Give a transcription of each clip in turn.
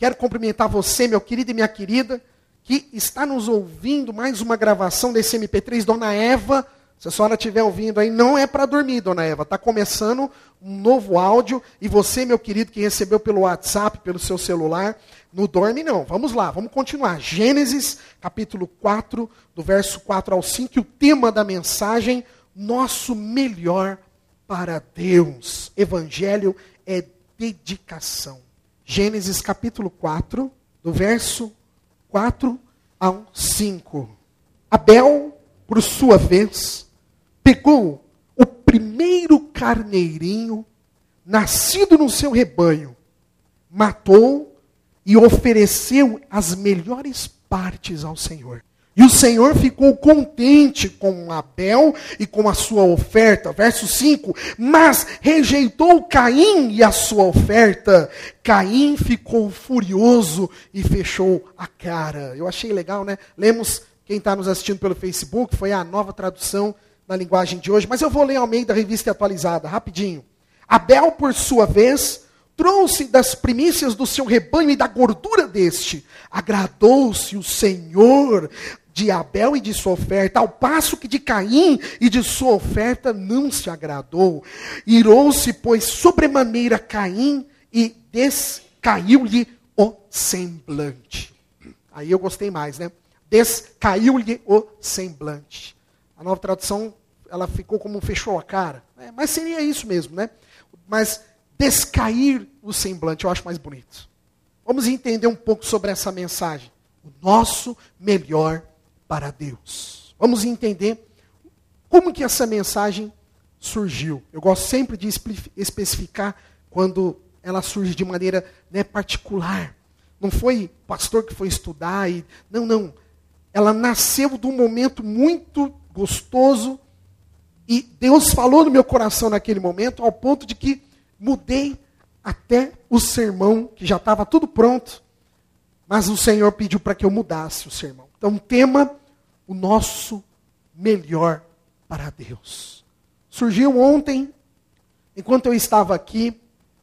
Quero cumprimentar você, meu querido e minha querida, que está nos ouvindo mais uma gravação desse MP3. Dona Eva, se a senhora estiver ouvindo aí, não é para dormir, Dona Eva. Está começando um novo áudio. E você, meu querido, que recebeu pelo WhatsApp, pelo seu celular, não dorme não. Vamos lá, vamos continuar. Gênesis, capítulo 4, do verso 4 ao 5. E o tema da mensagem, nosso melhor para Deus. Evangelho é dedicação. Gênesis, capítulo 4, do verso 4 ao 5. Abel, por sua vez, pegou o primeiro carneirinho nascido no seu rebanho, matou e ofereceu as melhores partes ao Senhor. E o Senhor ficou contente com Abel e com a sua oferta. Verso 5. Mas rejeitou Caim e a sua oferta. Caim ficou furioso e fechou a cara. Eu achei legal, né? Lemos, quem está nos assistindo pelo Facebook, foi a nova tradução na linguagem de hoje. Mas eu vou ler ao meio da Revista Atualizada, rapidinho. Abel, por sua vez, trouxe das primícias do seu rebanho e da gordura deste. Agradou-se o Senhor de Abel e de sua oferta, ao passo que de Caim e de sua oferta não se agradou. Irou-se, pois, sobremaneira Caim e descaiu-lhe o semblante. Aí eu gostei mais, né? Descaiu-lhe o semblante. A nova tradução, ela ficou como fechou a cara. Mas seria isso mesmo, né? Mas descair o semblante, eu acho mais bonito. Vamos entender um pouco sobre essa mensagem. O nosso melhor para Deus. Vamos entender como que essa mensagem surgiu. Eu gosto sempre de especificar quando ela surge de maneira, né, particular. Não foi o pastor que foi estudar. Não. Ela nasceu de um momento muito gostoso e Deus falou no meu coração naquele momento ao ponto de que mudei até o sermão, que já estava tudo pronto, mas o Senhor pediu para que eu mudasse o sermão. Então, o tema, o nosso melhor para Deus. Surgiu ontem, enquanto eu estava aqui,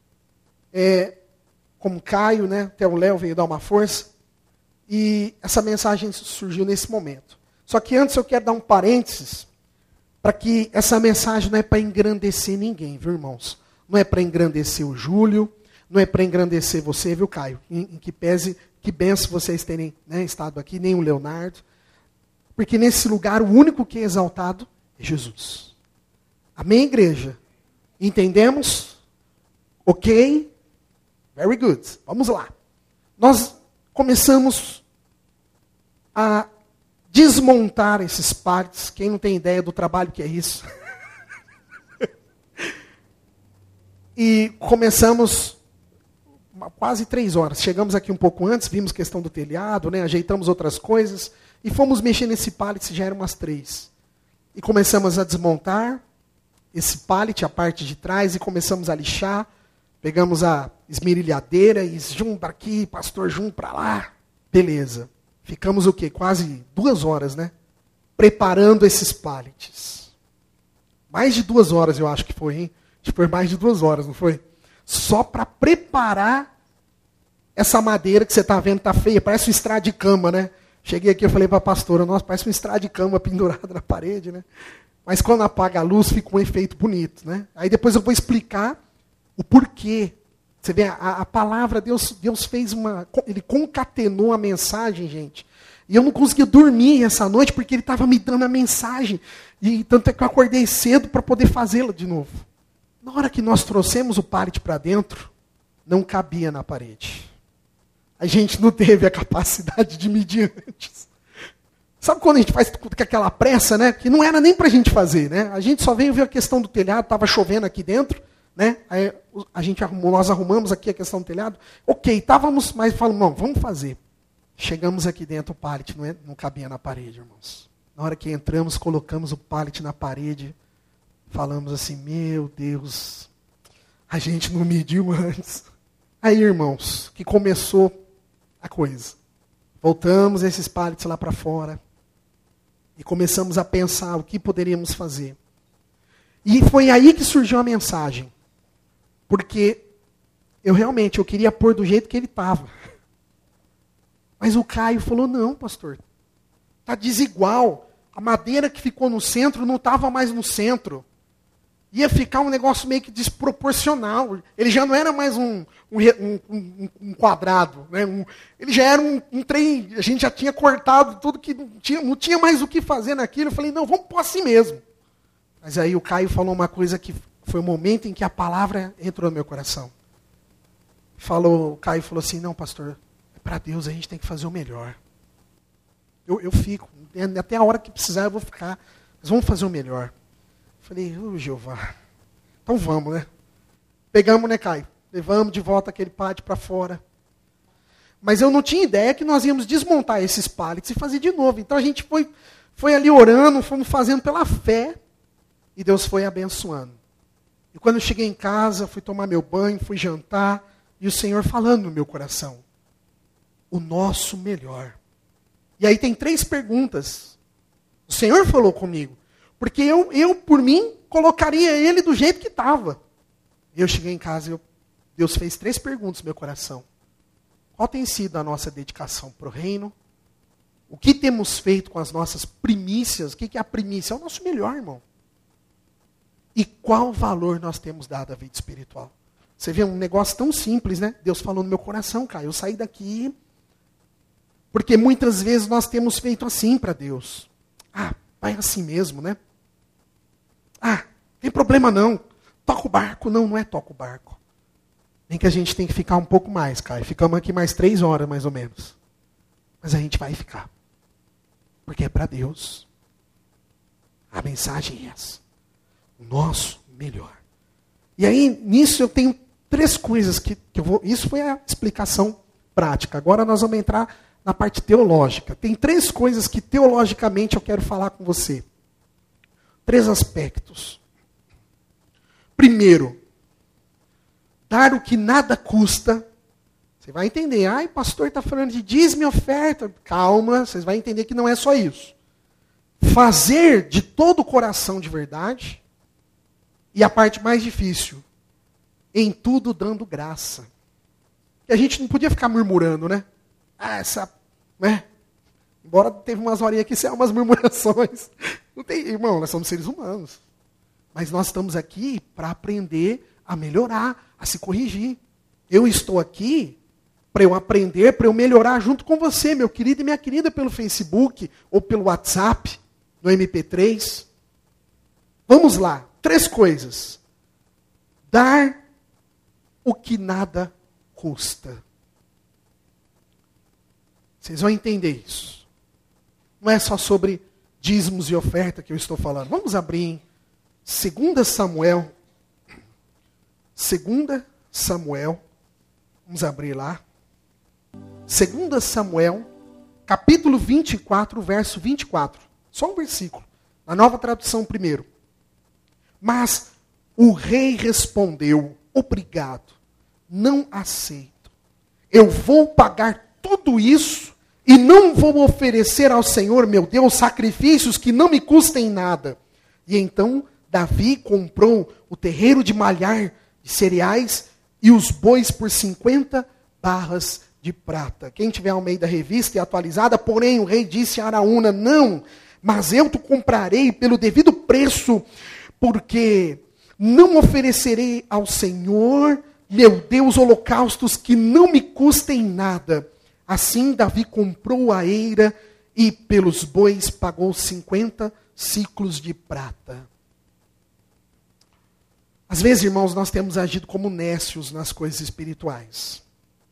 como Caio, né, até o Léo veio dar uma força, e essa mensagem surgiu nesse momento. Só que antes eu quero dar um parênteses, para que essa mensagem não é para engrandecer ninguém, viu, irmãos? Não é para engrandecer o Júlio, não é para engrandecer você, viu, Caio? Em que pese, que benção vocês terem, né, estado aqui, nem o Leonardo. Porque nesse lugar o único que é exaltado é Jesus. Amém, igreja? Entendemos? Ok? Very good. Vamos lá. Nós começamos a desmontar esses partes. Quem não tem ideia do trabalho que é isso? E começamos quase 3 horas. Chegamos aqui um pouco antes, vimos questão do telhado, né, ajeitamos outras coisas, e fomos mexer nesse pallet, já eram umas 3. E começamos a desmontar esse pallet, a parte de trás, e começamos a lixar. Pegamos a esmerilhadeira e junto para aqui, pastor, junto para lá. Beleza. Ficamos o quê? Quase 2 horas, né? Preparando esses pallets. Mais de 2 horas eu acho que foi, hein? Acho que foi mais de 2 horas, não foi? Só para preparar essa madeira que você está vendo, está feia, parece um estrado de cama, né? Cheguei aqui e falei para a pastora, nossa, parece um estrado de cama pendurado na parede, né? Mas quando apaga a luz, fica um efeito bonito, né? Aí depois eu vou explicar o porquê. Você vê, a palavra, Deus fez ele concatenou a mensagem, gente. E eu não conseguia dormir essa noite porque ele estava me dando a mensagem. E tanto é que eu acordei cedo para poder fazê-la de novo. Na hora que nós trouxemos o pallet para dentro, não cabia na parede. A gente não teve a capacidade de medir antes. Sabe quando a gente faz com aquela pressa, né? Que não era nem para a gente fazer, né? A gente só veio ver a questão do telhado, estava chovendo aqui dentro, né? Aí nós arrumamos aqui a questão do telhado. Ok, estávamos, mas falamos, não, vamos fazer. Chegamos aqui dentro, o pallet não cabia na parede, irmãos. Na hora que entramos, colocamos o pallet na parede, falamos assim, meu Deus, a gente não mediu antes. Aí, irmãos, que começou a coisa. Voltamos esses pallets lá para fora e começamos a pensar o que poderíamos fazer. E foi aí que surgiu a mensagem. Porque eu queria pôr do jeito que ele estava. Mas o Caio falou, não, pastor, está desigual. A madeira que ficou no centro não estava mais no centro. Ia ficar um negócio meio que desproporcional. Ele já não era mais um quadrado. Né? Ele já era um trem, a gente já tinha cortado tudo que não tinha mais o que fazer naquilo. Eu falei, não, vamos pôr assim mesmo. Mas aí o Caio falou uma coisa que foi o momento em que a palavra entrou no meu coração. O Caio falou assim, não, pastor, para Deus a gente tem que fazer o melhor. Eu fico, até a hora que precisar eu vou ficar. Mas vamos fazer o melhor. Falei, Jeová, então vamos, né? Pegamos, né, Caio? Levamos de volta aquele pátio para fora. Mas eu não tinha ideia que nós íamos desmontar esses pallets e fazer de novo. Então a gente foi ali orando, fomos fazendo pela fé, e Deus foi abençoando. E quando eu cheguei em casa, fui tomar meu banho, fui jantar, e o Senhor falando no meu coração, o nosso melhor. E aí tem 3 perguntas. O Senhor falou comigo. Porque eu, por mim, colocaria ele do jeito que estava. Eu cheguei em casa e Deus fez 3 perguntas no meu coração. Qual tem sido a nossa dedicação para o reino? O que temos feito com as nossas primícias? O que é a primícia? É o nosso melhor, irmão. E qual valor nós temos dado à vida espiritual? Você vê um negócio tão simples, né? Deus falou no meu coração, cara. Eu saí daqui porque muitas vezes nós temos feito assim para Deus. Ah, vai assim mesmo, né? Ah, tem problema não. Toca o barco. Não é toca o barco. Nem que a gente tem que ficar um pouco mais, cara. Ficamos aqui mais 3 horas, mais ou menos. Mas a gente vai ficar. Porque é para Deus. A mensagem é essa. O nosso melhor. E aí, nisso eu tenho 3 coisas que eu vou... Isso foi a explicação prática. Agora nós vamos entrar na parte teológica. Tem 3 coisas que teologicamente eu quero falar com você. 3 aspectos. Primeiro, dar o que nada custa. Você vai entender. Ai, pastor está falando de dízimo e oferta. Calma, vocês vão entender que não é só isso. Fazer de todo o coração de verdade. E a parte mais difícil, em tudo dando graça. E a gente não podia ficar murmurando, né? Ah, né? Embora teve umas horinhas aqui, são umas murmurações. Não tem, irmão, nós somos seres humanos. Mas nós estamos aqui para aprender a melhorar, a se corrigir. Eu estou aqui para eu aprender, para eu melhorar junto com você, meu querido e minha querida, pelo Facebook ou pelo WhatsApp, no MP3. Vamos lá, 3 coisas. Dar o que nada custa. Vocês vão entender isso. Não é só sobre dízimos e oferta que eu estou falando. Vamos abrir em 2 Samuel. 2 Samuel. Vamos abrir lá. 2 Samuel, capítulo 24, verso 24. Só um versículo. Na Nova Tradução primeiro. Mas o rei respondeu, obrigado, não aceito. Eu vou pagar tudo isso e não vou oferecer ao Senhor, meu Deus, sacrifícios que não me custem nada. E então Davi comprou o terreiro de malhar de cereais e os bois por 50 barras de prata. Quem tiver ao meio da revista e atualizada, porém o rei disse a Araúna, não, mas eu te comprarei pelo devido preço, porque não oferecerei ao Senhor, meu Deus, holocaustos que não me custem nada. Assim Davi comprou a eira e pelos bois pagou 50 ciclos de prata. Às vezes, irmãos, nós temos agido como nécios nas coisas espirituais.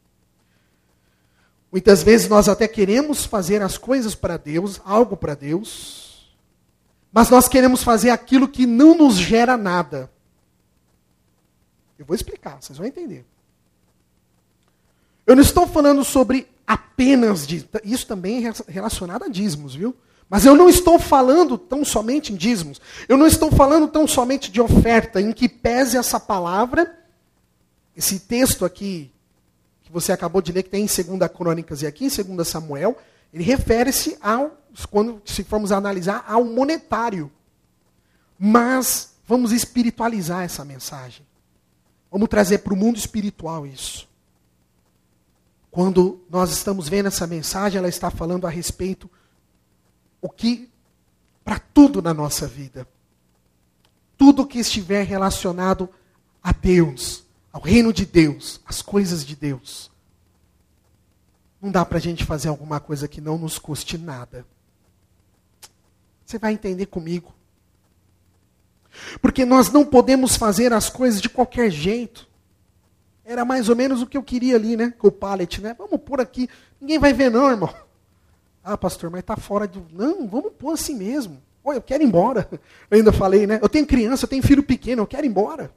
Muitas vezes nós até queremos fazer as coisas para Deus, algo para Deus, mas nós queremos fazer aquilo que não nos gera nada. Eu vou explicar, vocês vão entender. Eu não estou falando sobre apenas dízimos. Isso também é relacionado a dízimos, viu? Mas eu não estou falando tão somente em dízimos. Eu não estou falando tão somente de oferta, em que pese essa palavra, esse texto aqui, que você acabou de ler, que tem em 2 Crônicas e aqui em 2 Samuel, ele refere-se ao, quando se formos analisar, ao monetário. Mas vamos espiritualizar essa mensagem. Vamos trazer para o mundo espiritual isso. Quando nós estamos vendo essa mensagem, ela está falando a respeito o que, para tudo na nossa vida, tudo que estiver relacionado a Deus, ao reino de Deus, às coisas de Deus, não dá para a gente fazer alguma coisa que não nos custe nada. Você vai entender comigo. Porque nós não podemos fazer as coisas de qualquer jeito. Era mais ou menos o que eu queria ali, né? Com o pallet, né? Vamos pôr aqui. Ninguém vai ver não, irmão. Ah, pastor, mas está fora de... Não, vamos pôr assim mesmo. Olha, eu quero ir embora. Eu ainda falei, né? Eu tenho criança, eu tenho filho pequeno, eu quero ir embora.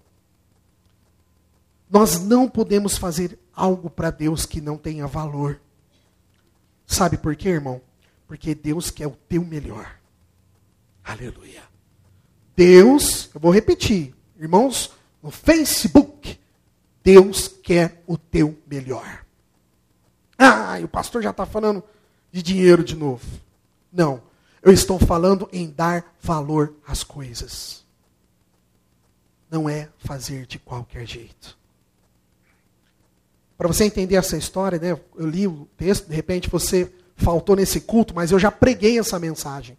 Nós não podemos fazer algo para Deus que não tenha valor. Sabe por quê, irmão? Porque Deus quer o teu melhor. Aleluia. Deus, eu vou repetir, irmãos, no Facebook, Deus quer o teu melhor. Ah, e o pastor já está falando de dinheiro de novo. Não, eu estou falando em dar valor às coisas. Não é fazer de qualquer jeito. Para você entender essa história, né, eu li o texto, de repente você faltou nesse culto, mas eu já preguei essa mensagem.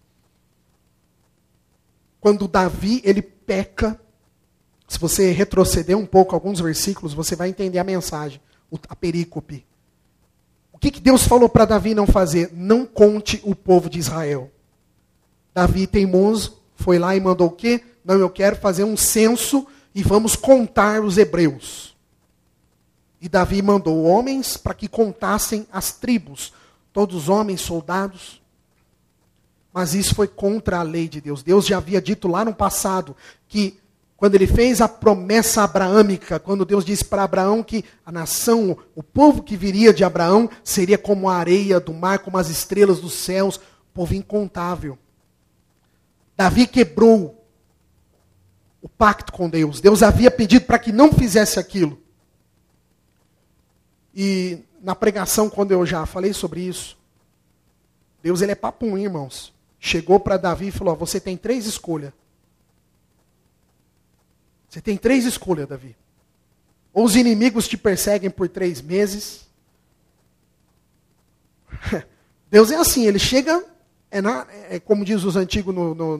Quando Davi, ele peca, se você retroceder um pouco alguns versículos, você vai entender a mensagem, a perícope. O que Deus falou para Davi não fazer? Não conte o povo de Israel. Davi, teimoso, foi lá e mandou o quê? Não, eu quero fazer um censo e vamos contar os hebreus. E Davi mandou homens para que contassem as tribos, todos homens, soldados. Mas isso foi contra a lei de Deus. Deus já havia dito lá no passado que quando ele fez a promessa abraâmica, quando Deus disse para Abraão que a nação, o povo que viria de Abraão seria como a areia do mar, como as estrelas dos céus, povo incontável. Davi quebrou o pacto com Deus. Deus havia pedido para que não fizesse aquilo. E na pregação, quando eu já falei sobre isso, Deus, ele é papum, irmãos. Chegou para Davi e falou, você tem 3 escolhas. Você tem 3 escolhas, Davi. Ou os inimigos te perseguem por 3 meses. Deus é assim, ele chega, como diz os antigos,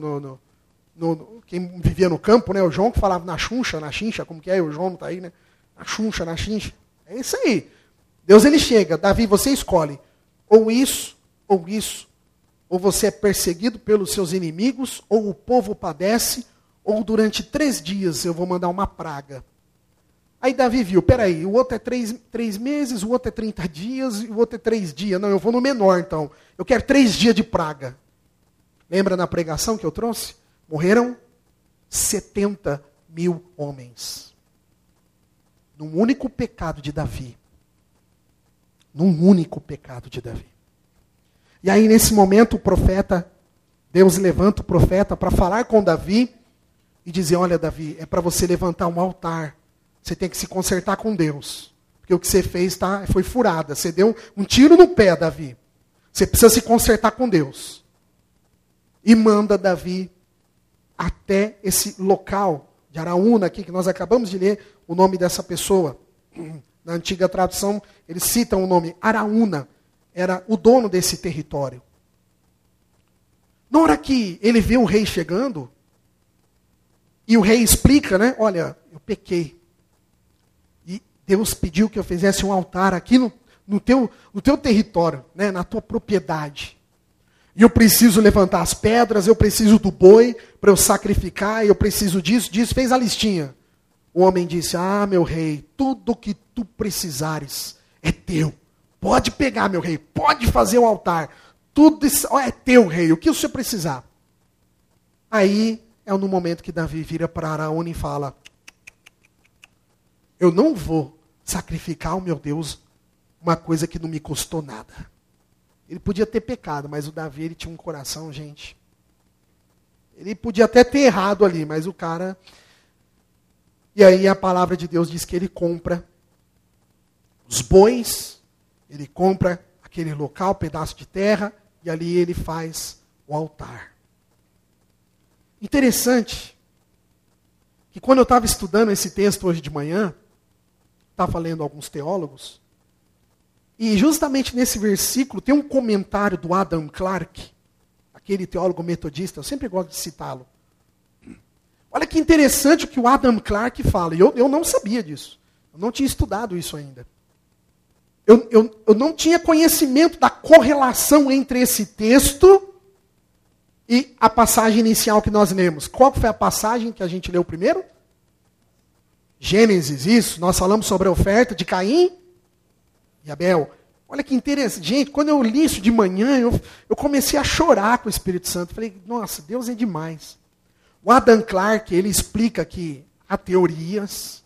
quem vivia no campo, né? O João que falava na xincha, como que é? O João não está aí, né? Na xincha. É isso aí. Deus, ele chega, Davi, você escolhe. Ou isso, ou isso. Ou você é perseguido pelos seus inimigos, ou o povo padece, ou durante 3 dias eu vou mandar uma praga. Aí Davi viu, peraí, o outro é 3 meses, o outro é 30 dias, e o outro é 3 dias. Não, eu vou no menor então. Eu quero 3 dias de praga. Lembra na pregação que eu trouxe? Morreram 70 mil homens. Num único pecado de Davi. Num único pecado de Davi. E aí, nesse momento, Deus levanta o profeta para falar com Davi e dizer, olha, Davi, é para você levantar um altar. Você tem que se consertar com Deus. Porque o que você fez foi furada. Você deu um tiro no pé, Davi. Você precisa se consertar com Deus. E manda Davi até esse local de Araúna, aqui, que nós acabamos de ler o nome dessa pessoa. Na antiga tradução, eles citam o nome Araúna. Era o dono desse território. Na hora que ele vê o rei chegando, e o rei explica, né? Olha, eu pequei. E Deus pediu que eu fizesse um altar aqui no teu território, né? Na tua propriedade. E eu preciso levantar as pedras, eu preciso do boi para eu sacrificar, eu preciso disso. Fez a listinha. O homem disse, meu rei, tudo que tu precisares é teu. Pode pegar, meu rei, pode fazer o altar. Tudo isso é teu, rei, o que o senhor precisar. Aí é no momento que Davi vira para Araúna e fala, eu não vou sacrificar ao meu Deus uma coisa que não me custou nada. Ele podia ter pecado, mas o Davi, ele tinha um coração, gente. Ele podia até ter errado ali, mas o cara... E aí a palavra de Deus diz que ele compra os bois, ele compra aquele local, pedaço de terra, e ali ele faz o altar. Interessante que quando eu estava estudando esse texto hoje de manhã, estava lendo alguns teólogos, E justamente nesse versículo tem um comentário do Adam Clarke, aquele teólogo metodista, eu sempre gosto de citá-lo. Olha que interessante o que o Adam Clarke fala, e eu não sabia disso, eu não tinha estudado isso ainda. Eu não tinha conhecimento da correlação entre esse texto e a passagem inicial que nós lemos. Qual foi a passagem que a gente leu primeiro? Gênesis, isso. Nós falamos sobre a oferta de Caim e Abel. Olha que interessante. Gente, quando eu li isso de manhã, eu comecei a chorar com o Espírito Santo. Falei, nossa, Deus é demais. O Adam Clarke, ele explica que há teorias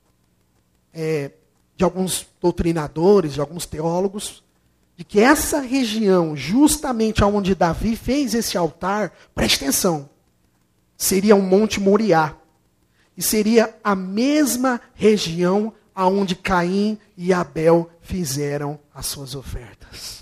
de alguns doutrinadores, de alguns teólogos, de que essa região, justamente onde Davi fez esse altar, preste atenção, seria o Monte Moriá. E seria a mesma região aonde Caim e Abel fizeram as suas ofertas.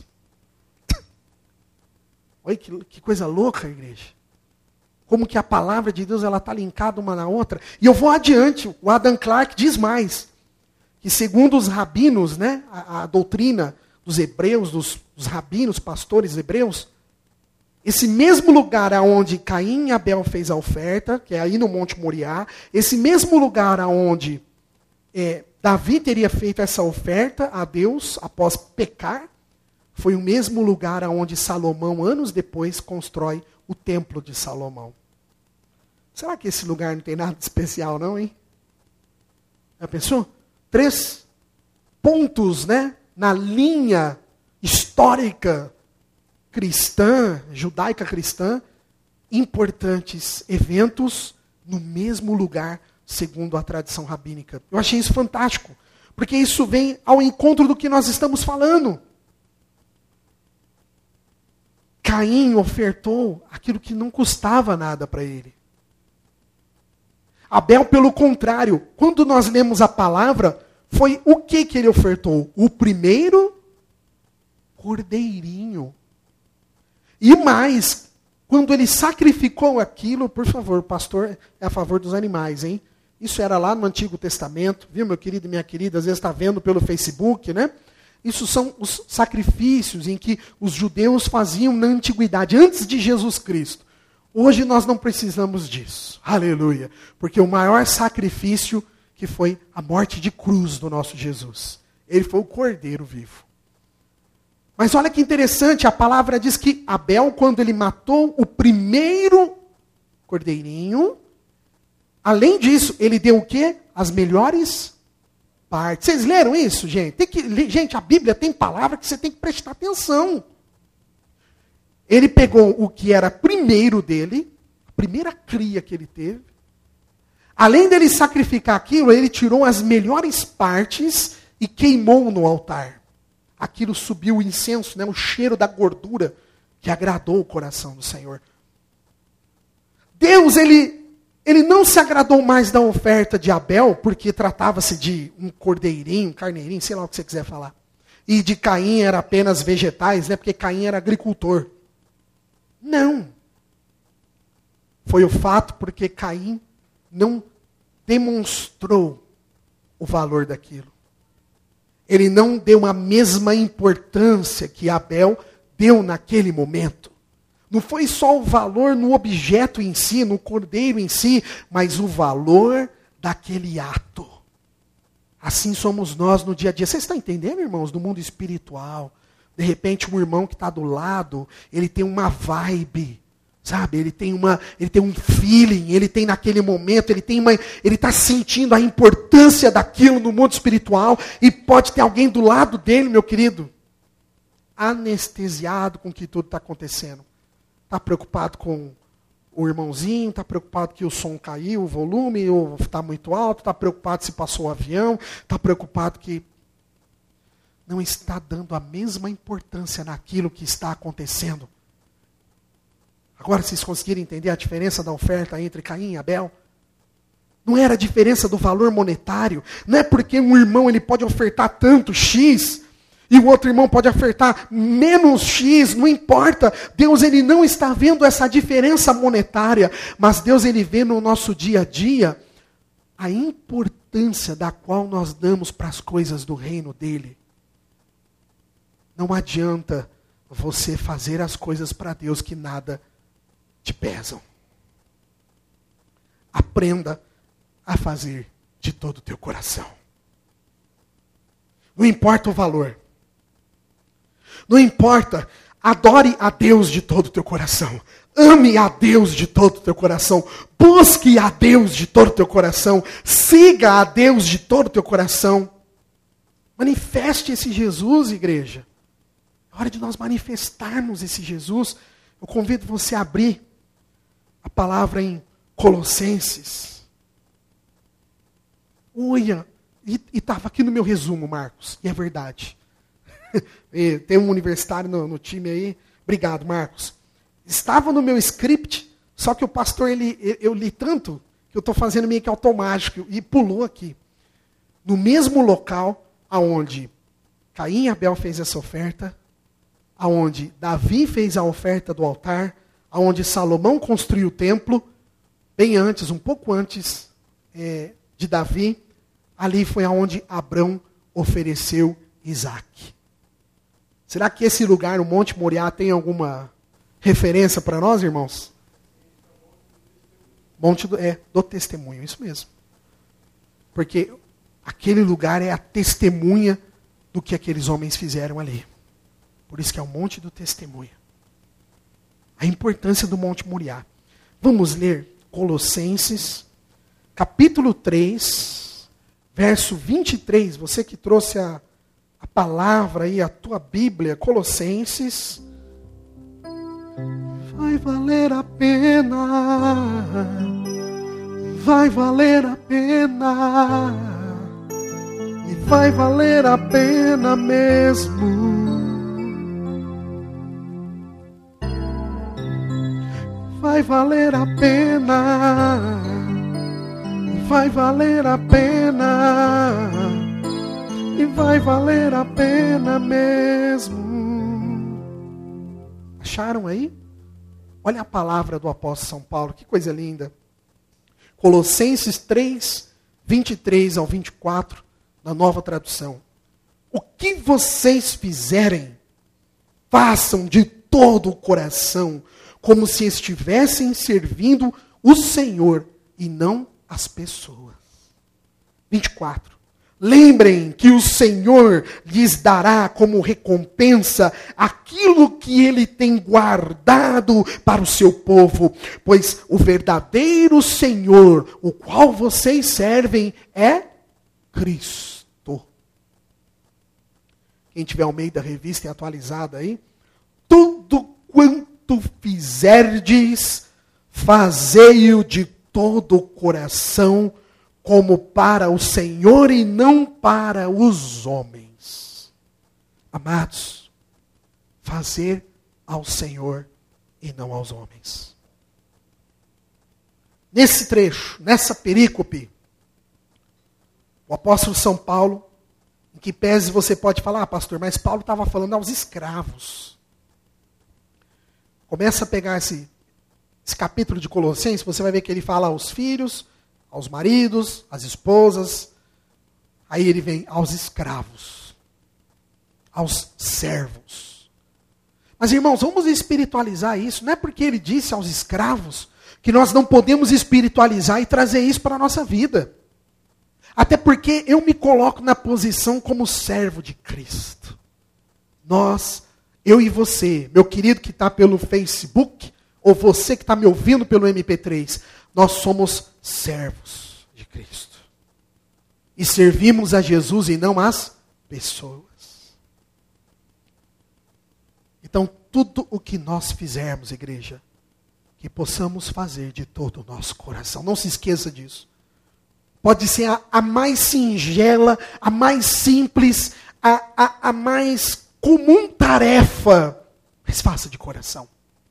Olha que coisa louca, igreja. Como que a palavra de Deus está linkada uma na outra. E eu vou adiante, o Adam Clarke diz mais. Que segundo os rabinos, né, a doutrina dos hebreus, dos rabinos, pastores hebreus, esse mesmo lugar aonde Caim e Abel fez a oferta, que é aí no Monte Moriá, esse mesmo lugar aonde Davi teria feito essa oferta a Deus após pecar, foi o mesmo lugar aonde Salomão, anos depois, constrói o Templo de Salomão. Será que esse lugar não tem nada de especial não, hein? Já pensou? 3 pontos, né, na linha histórica cristã, judaica cristã, importantes eventos no mesmo lugar, segundo a tradição rabínica. Eu achei isso fantástico, porque isso vem ao encontro do que nós estamos falando. Caim ofertou aquilo que não custava nada para ele. Abel, pelo contrário, quando nós lemos a palavra, foi o que ele ofertou? O primeiro cordeirinho. E mais, quando ele sacrificou aquilo, por favor, o pastor é a favor dos animais, hein? Isso era lá no Antigo Testamento, viu, meu querido e minha querida? Às vezes está vendo pelo Facebook, né? Isso são os sacrifícios em que os judeus faziam na antiguidade, antes de Jesus Cristo. Hoje nós não precisamos disso. Aleluia. Porque o maior sacrifício que foi a morte de cruz do nosso Jesus. Ele foi o cordeiro vivo. Mas olha que interessante, a palavra diz que Abel, quando ele matou o primeiro cordeirinho, além disso, ele deu o quê? As melhores partes. Vocês leram isso, gente? Gente, a Bíblia tem palavra que você tem que prestar atenção. Ele pegou o que era primeiro dele, a primeira cria que ele teve. Além dele sacrificar aquilo, ele tirou as melhores partes e queimou no altar. Aquilo subiu o incenso, né, o cheiro da gordura que agradou o coração do Senhor. Deus, ele não se agradou mais da oferta de Abel, porque tratava-se de um cordeirinho, um carneirinho, sei lá o que você quiser falar. E de Caim era apenas vegetais, né, porque Caim era agricultor. Não. Foi o fato porque Caim não demonstrou o valor daquilo. Ele não deu a mesma importância que Abel deu naquele momento. Não foi só o valor no objeto em si, no cordeiro em si, mas o valor daquele ato. Assim somos nós no dia a dia. Vocês estão entendendo, irmãos, no mundo espiritual? De repente, um irmão que está do lado, ele tem uma vibe, sabe? Ele tem um feeling, ele tem naquele momento, ele está sentindo a importância daquilo no mundo espiritual, e pode ter alguém do lado dele, meu querido, anestesiado com o que tudo está acontecendo. Está preocupado com o irmãozinho, está preocupado que o som caiu, o volume está muito alto, está preocupado se passou o avião, está preocupado que não está dando a mesma importância naquilo que está acontecendo. Agora, vocês conseguiram entender a diferença da oferta entre Caim e Abel? Não era a diferença do valor monetário. Não é porque um irmão ele pode ofertar tanto X e o outro irmão pode ofertar menos X. Não importa. Deus ele não está vendo essa diferença monetária. Mas Deus ele vê no nosso dia a dia a importância da qual nós damos para as coisas do reino dele. não adianta você fazer as coisas para Deus que nada te pesam. Aprenda a fazer de todo o teu coração. Não importa o valor. Não importa. Adore a Deus de todo o teu coração. Ame a Deus de todo o teu coração. Busque a Deus de todo o teu coração. Siga a Deus de todo o teu coração. Manifeste esse Jesus, igreja. É hora de nós manifestarmos esse Jesus. Eu convido você a abrir a palavra em Colossenses. Olha, e estava aqui no meu resumo, Marcos, e é verdade. Tem um universitário no time aí. Obrigado, Marcos. Estava no meu script, só que o pastor, eu li tanto, que eu estou fazendo meio que automático, e pulou aqui. No mesmo local aonde Caim e Abel fez essa oferta, aonde Davi fez a oferta do altar, aonde Salomão construiu o templo, bem antes, um pouco antes de Davi, ali foi aonde Abrão ofereceu Isaac. Será que esse lugar, o Monte Moriá, tem alguma referência para nós, irmãos? Monte do testemunho, isso mesmo. Porque aquele lugar é a testemunha do que aqueles homens fizeram ali. Por isso que é o Monte do Testemunho. A importância do Monte Moriá. Vamos ler Colossenses, capítulo 3, verso 23. Você que trouxe a palavra aí, a tua Bíblia, Colossenses. Vai valer a pena. Vai valer a pena. E vai valer a pena mesmo. Vai valer a pena, vai valer a pena, e vai valer a pena mesmo. Acharam aí? Olha a palavra do apóstolo São Paulo, que coisa linda. Colossenses 3, 23 ao 24, na Nova Tradução. O que vocês fizerem, façam de todo o coração, como se estivessem servindo o Senhor e não as pessoas. 24. Lembrem que o Senhor lhes dará como recompensa aquilo que Ele tem guardado para o seu povo, pois o verdadeiro Senhor, o qual vocês servem, é Cristo. Quem tiver Almeida Revista e atualizada aí, tudo quanto tu fizerdes, fazei-o de todo o coração, como para o Senhor e não para os homens. Amados, fazer ao Senhor e não aos homens. Nesse trecho, nessa perícope, o apóstolo São Paulo, em que pese você pode falar, pastor, mas Paulo estava falando aos escravos. Começa a pegar esse capítulo de Colossenses, você vai ver que ele fala aos filhos, aos maridos, às esposas. Aí ele vem aos escravos, aos servos. Mas, irmãos, vamos espiritualizar isso. Não é porque ele disse aos escravos que nós não podemos espiritualizar e trazer isso para a nossa vida. Até porque eu me coloco na posição como servo de Cristo. Eu e você, meu querido que está pelo Facebook, ou você que está me ouvindo pelo MP3, nós somos servos de Cristo. E servimos a Jesus e não as pessoas. Então, tudo o que nós fizermos, igreja, que possamos fazer de todo o nosso coração. Não se esqueça disso. Pode ser a mais singela, a mais simples, a mais comum tarefa, mas faça de coração.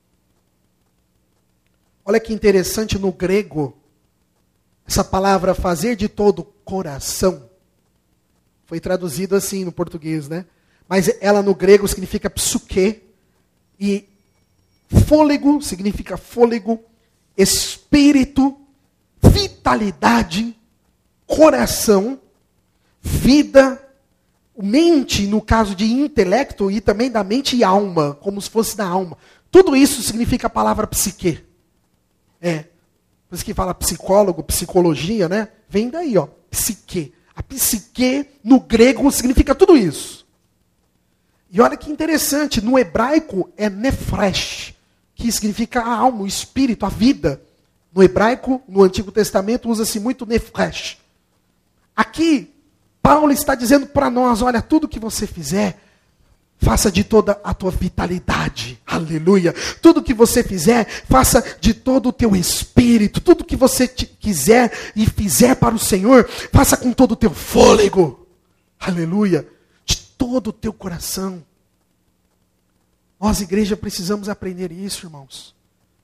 Olha que interessante no grego, essa palavra fazer de todo coração, foi traduzido assim no português, né? Mas ela no grego significa psuque, e fôlego significa fôlego, espírito, vitalidade, coração, vida, mente, no caso de intelecto, e também da mente e alma, como se fosse da alma. Tudo isso significa a palavra psique. Por isso que fala psicólogo, psicologia, né? Vem daí, ó, psique. A psique, no grego, significa tudo isso. E olha que interessante, no hebraico é nefresh, que significa a alma, o espírito, a vida. No hebraico, no Antigo Testamento, usa-se muito nefresh. Aqui, Paulo está dizendo para nós, olha, tudo que você fizer, faça de toda a tua vitalidade. Aleluia. Tudo que você fizer, faça de todo o teu espírito. Tudo que você quiser e fizer para o Senhor, faça com todo o teu fôlego. Aleluia. De todo o teu coração. Nós, igreja, precisamos aprender isso, irmãos.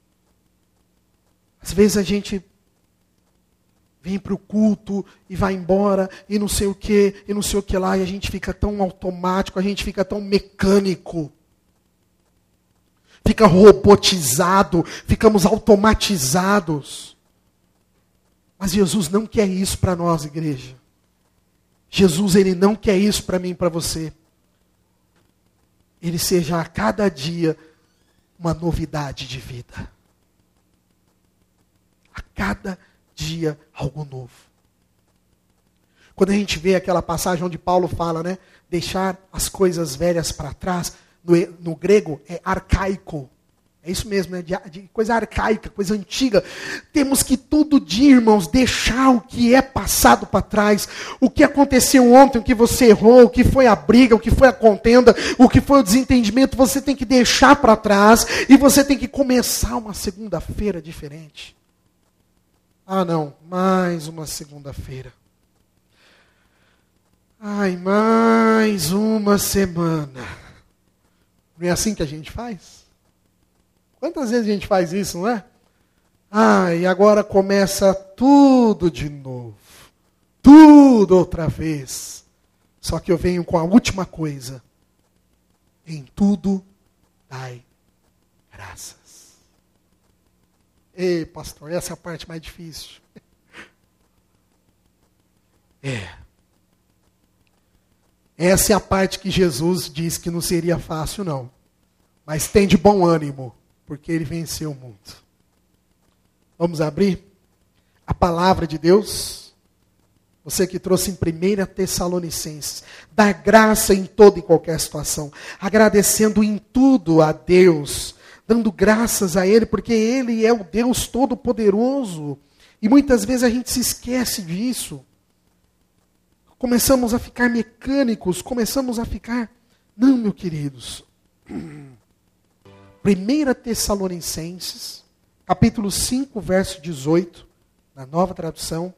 Às vezes a gente vem para o culto e vai embora e não sei o que, e não sei o que lá, e a gente fica tão automático, a gente fica tão mecânico. Fica robotizado, ficamos automatizados. Mas Jesus não quer isso para nós, igreja. Jesus, Ele não quer isso para mim e para você. Ele seja a cada dia uma novidade de vida. A cada dia algo novo. Quando a gente vê aquela passagem onde Paulo fala, né, deixar as coisas velhas para trás, no grego é arcaico. É isso mesmo, né, de coisa arcaica, coisa antiga. Temos que todo dia, irmãos, deixar o que é passado para trás. O que aconteceu ontem, o que você errou, o que foi a briga, o que foi a contenda, o que foi o desentendimento, você tem que deixar para trás e você tem que começar uma segunda-feira diferente. Ah, não, mais uma segunda-feira. Ai, mais uma semana. Não é assim que a gente faz? Quantas vezes a gente faz isso, não é? Ah, e agora começa tudo de novo. Tudo outra vez. Só que eu venho com a última coisa. Em tudo dai graças. Ei, pastor, essa é a parte mais difícil. Essa é a parte que Jesus disse que não seria fácil, não. Mas tem de bom ânimo, porque Ele venceu o mundo. Vamos abrir a palavra de Deus? Você que trouxe em 1 Tessalonicenses. Dar graça em toda e qualquer situação. Agradecendo em tudo a Deus. Dando graças a Ele, porque Ele é o Deus Todo-Poderoso. E muitas vezes a gente se esquece disso. Começamos a ficar mecânicos, começamos a ficar... Não, meus queridos. 1 Tessalonicenses, capítulo 5, verso 18, na Nova Tradução.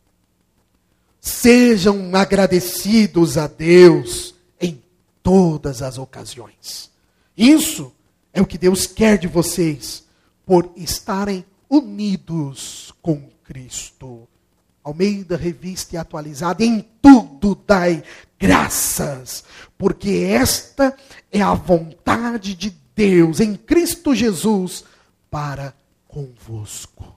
Sejam agradecidos a Deus em todas as ocasiões. Isso é o que Deus quer de vocês, por estarem unidos com Cristo. Almeida, Revista e Atualizada, em tudo dai graças, porque esta é a vontade de Deus, em Cristo Jesus, para convosco.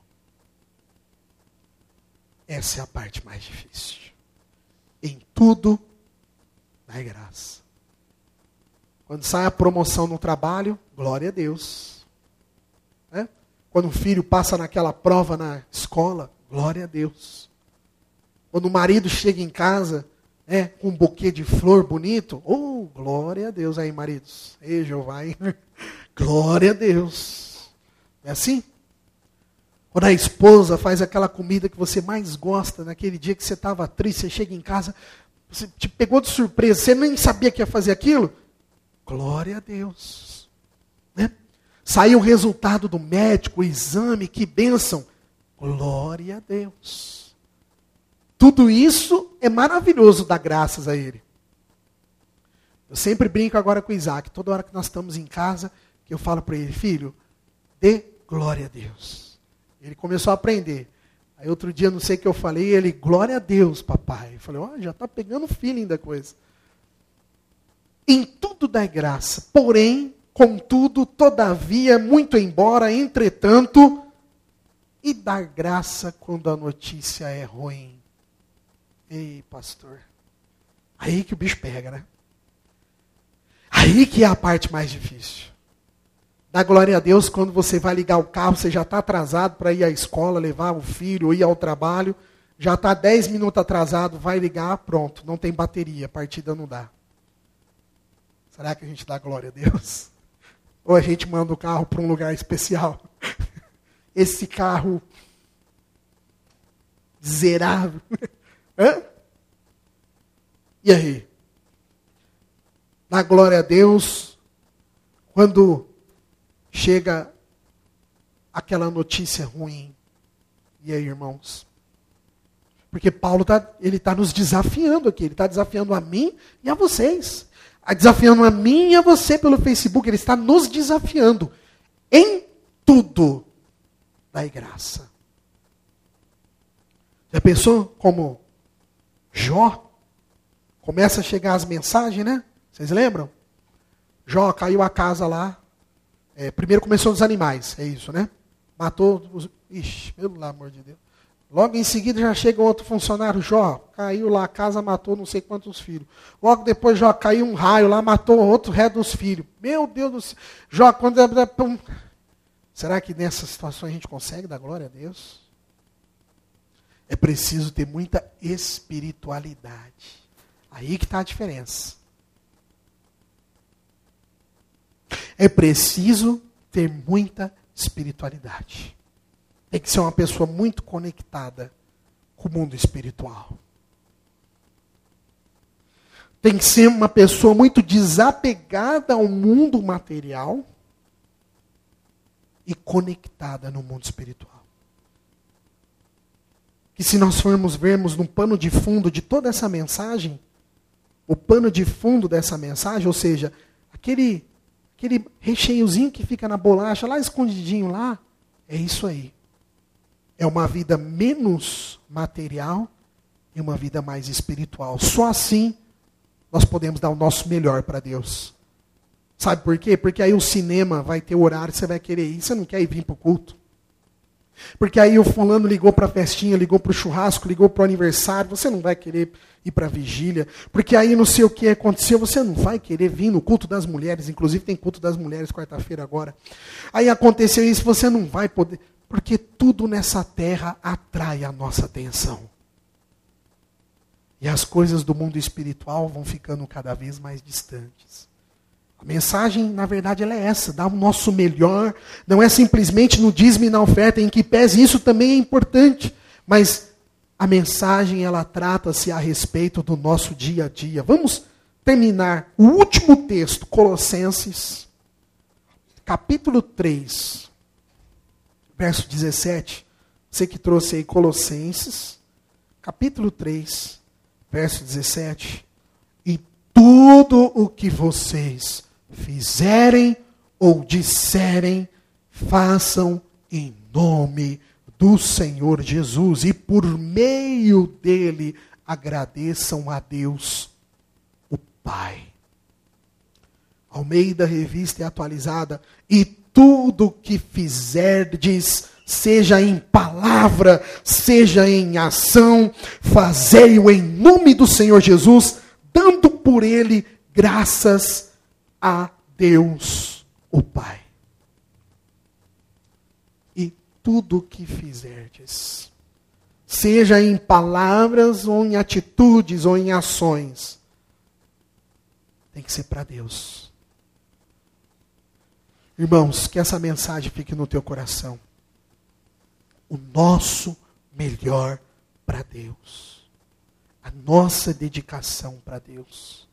Essa é a parte mais difícil. Em tudo dai graça. Quando sai a promoção no trabalho, glória a Deus. Né? Quando o filho passa naquela prova na escola, glória a Deus. Quando o marido chega em casa, com um buquê de flor bonito, oh, glória a Deus. Aí, maridos, ei, Jeová, hein? Glória a Deus. É assim? Quando a esposa faz aquela comida que você mais gosta, naquele dia que você estava triste, você chega em casa, você te pegou de surpresa, você nem sabia que ia fazer aquilo, glória a Deus. Né? Saiu o resultado do médico, o exame, que bênção, glória a Deus. Tudo isso é maravilhoso, dar graças a Ele. Eu sempre brinco agora com o Isaac, toda hora que nós estamos em casa, que eu falo para ele, filho, dê glória a Deus. Ele começou a aprender. Aí outro dia, não sei o que eu falei, ele, glória a Deus, papai. Eu falei, já está pegando o feeling da coisa. Em tudo dai graça, porém, contudo, todavia, muito embora, entretanto, e dar graça quando a notícia é ruim. Ei, pastor, Aí que o bicho pega, né? Aí que é a parte mais difícil. Dá glória a Deus quando você vai ligar o carro, você já está atrasado para ir à escola, levar o filho, ir ao trabalho. Já está 10 minutos atrasado, vai ligar, pronto, não tem bateria, a partida não dá. Será que a gente dá glória a Deus? Ou a gente manda o carro para um lugar especial? Esse carro zerado. Hã? E aí? Dá glória a Deus quando chega aquela notícia ruim. E aí, irmãos? Porque Paulo está nos desafiando aqui. Ele está desafiando a mim e a vocês. Desafiando a mim e a você pelo Facebook. Ele está nos desafiando. Em tudo, dai graça. Já pensou como Jó? Começa a chegar as mensagens, né? Vocês lembram? Jó, caiu a casa lá. Primeiro começou nos animais, é isso, né? Matou os... Ixi, pelo amor de Deus. Logo em seguida já chega outro funcionário, Jó, caiu lá a casa, matou não sei quantos filhos. Logo depois, Jó, caiu um raio lá, matou outro ré dos filhos. Meu Deus do céu. Jó, quando... Será que nessa situação a gente consegue dar glória a Deus? É preciso ter muita espiritualidade. Aí que está a diferença. É preciso ter muita espiritualidade. Tem que ser uma pessoa muito conectada com o mundo espiritual. Tem que ser uma pessoa muito desapegada ao mundo material e conectada no mundo espiritual. Que se nós formos vermos no pano de fundo de toda essa mensagem, o pano de fundo dessa mensagem, ou seja, aquele recheiozinho que fica na bolacha, lá escondidinho lá, é isso aí. É uma vida menos material e uma vida mais espiritual. Só assim nós podemos dar o nosso melhor para Deus. Sabe por quê? Porque aí o cinema vai ter horário, você vai querer ir, você não quer ir vir para o culto. Porque aí o fulano ligou para a festinha, ligou para o churrasco, ligou para o aniversário, você não vai querer ir para a vigília. Porque aí não sei o que aconteceu, você não vai querer vir no culto das mulheres, inclusive tem culto das mulheres quarta-feira agora. Aí aconteceu isso, você não vai poder, porque tudo nessa terra atrai a nossa atenção. E as coisas do mundo espiritual vão ficando cada vez mais distantes. A mensagem, na verdade, ela é essa, dar o nosso melhor, não é simplesmente no dízimo e na oferta, em que pese isso também é importante, mas a mensagem, ela trata-se a respeito do nosso dia a dia. Vamos terminar o último texto, Colossenses, capítulo 3, verso 17, você que trouxe aí Colossenses, capítulo 3, verso 17, e tudo o que vocês fizerem ou disserem, façam em nome do Senhor Jesus e por meio dele agradeçam a Deus, o Pai. Almeida, Revista e Atualizada. E tudo que fizerdes, seja em palavra, seja em ação, fazei-o em nome do Senhor Jesus, dando por ele graças a Deus, o Pai. E tudo que fizerdes, seja em palavras, ou em atitudes, ou em ações, tem que ser para Deus. Irmãos, que essa mensagem fique no teu coração. O nosso melhor para Deus. A nossa dedicação para Deus.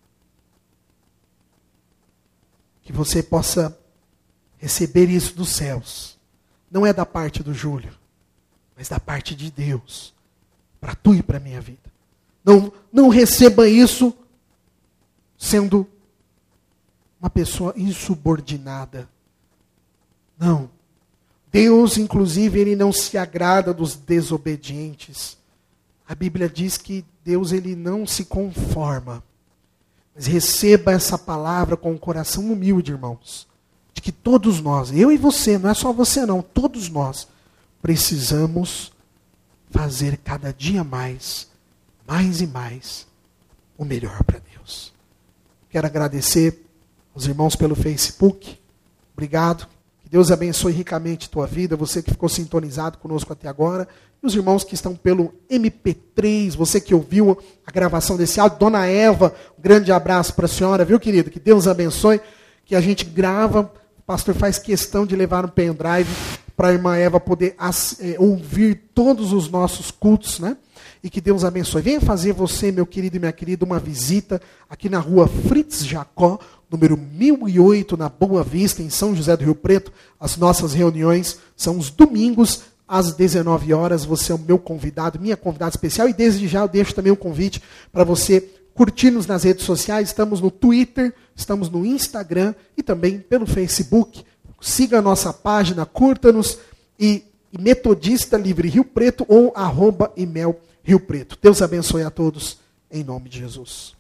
Que você possa receber isso dos céus. Não é da parte do Júlio, mas da parte de Deus. Para tu e para a minha vida. Não receba isso sendo uma pessoa insubordinada. Não. Deus, inclusive, ele não se agrada dos desobedientes. A Bíblia diz que Deus, ele não se conforma. Mas receba essa palavra com o coração humilde, irmãos. De que todos nós, eu e você, não é só você não, todos nós, precisamos fazer cada dia mais e mais, o melhor para Deus. Quero agradecer aos irmãos pelo Facebook. Obrigado. Que Deus abençoe ricamente a tua vida, você que ficou sintonizado conosco até agora. E os irmãos que estão pelo MP3, você que ouviu a gravação desse áudio. Dona Eva, um grande abraço para a senhora, viu, querido? Que Deus abençoe, que a gente grava. O pastor faz questão de levar um pendrive para a irmã Eva poder ouvir todos os nossos cultos, né? E que Deus abençoe. Venha fazer você, meu querido e minha querida, uma visita aqui na rua Fritz Jacó, número 1008, na Boa Vista, em São José do Rio Preto. As nossas reuniões são os domingos, às 19 horas. Você é o meu convidado, minha convidada especial. E desde já eu deixo também um convite para você curtir-nos nas redes sociais. Estamos no Twitter, estamos no Instagram e também pelo Facebook. Siga a nossa página, curta-nos e Metodista Livre Rio Preto ou @imel Rio Preto. Deus abençoe a todos, em nome de Jesus.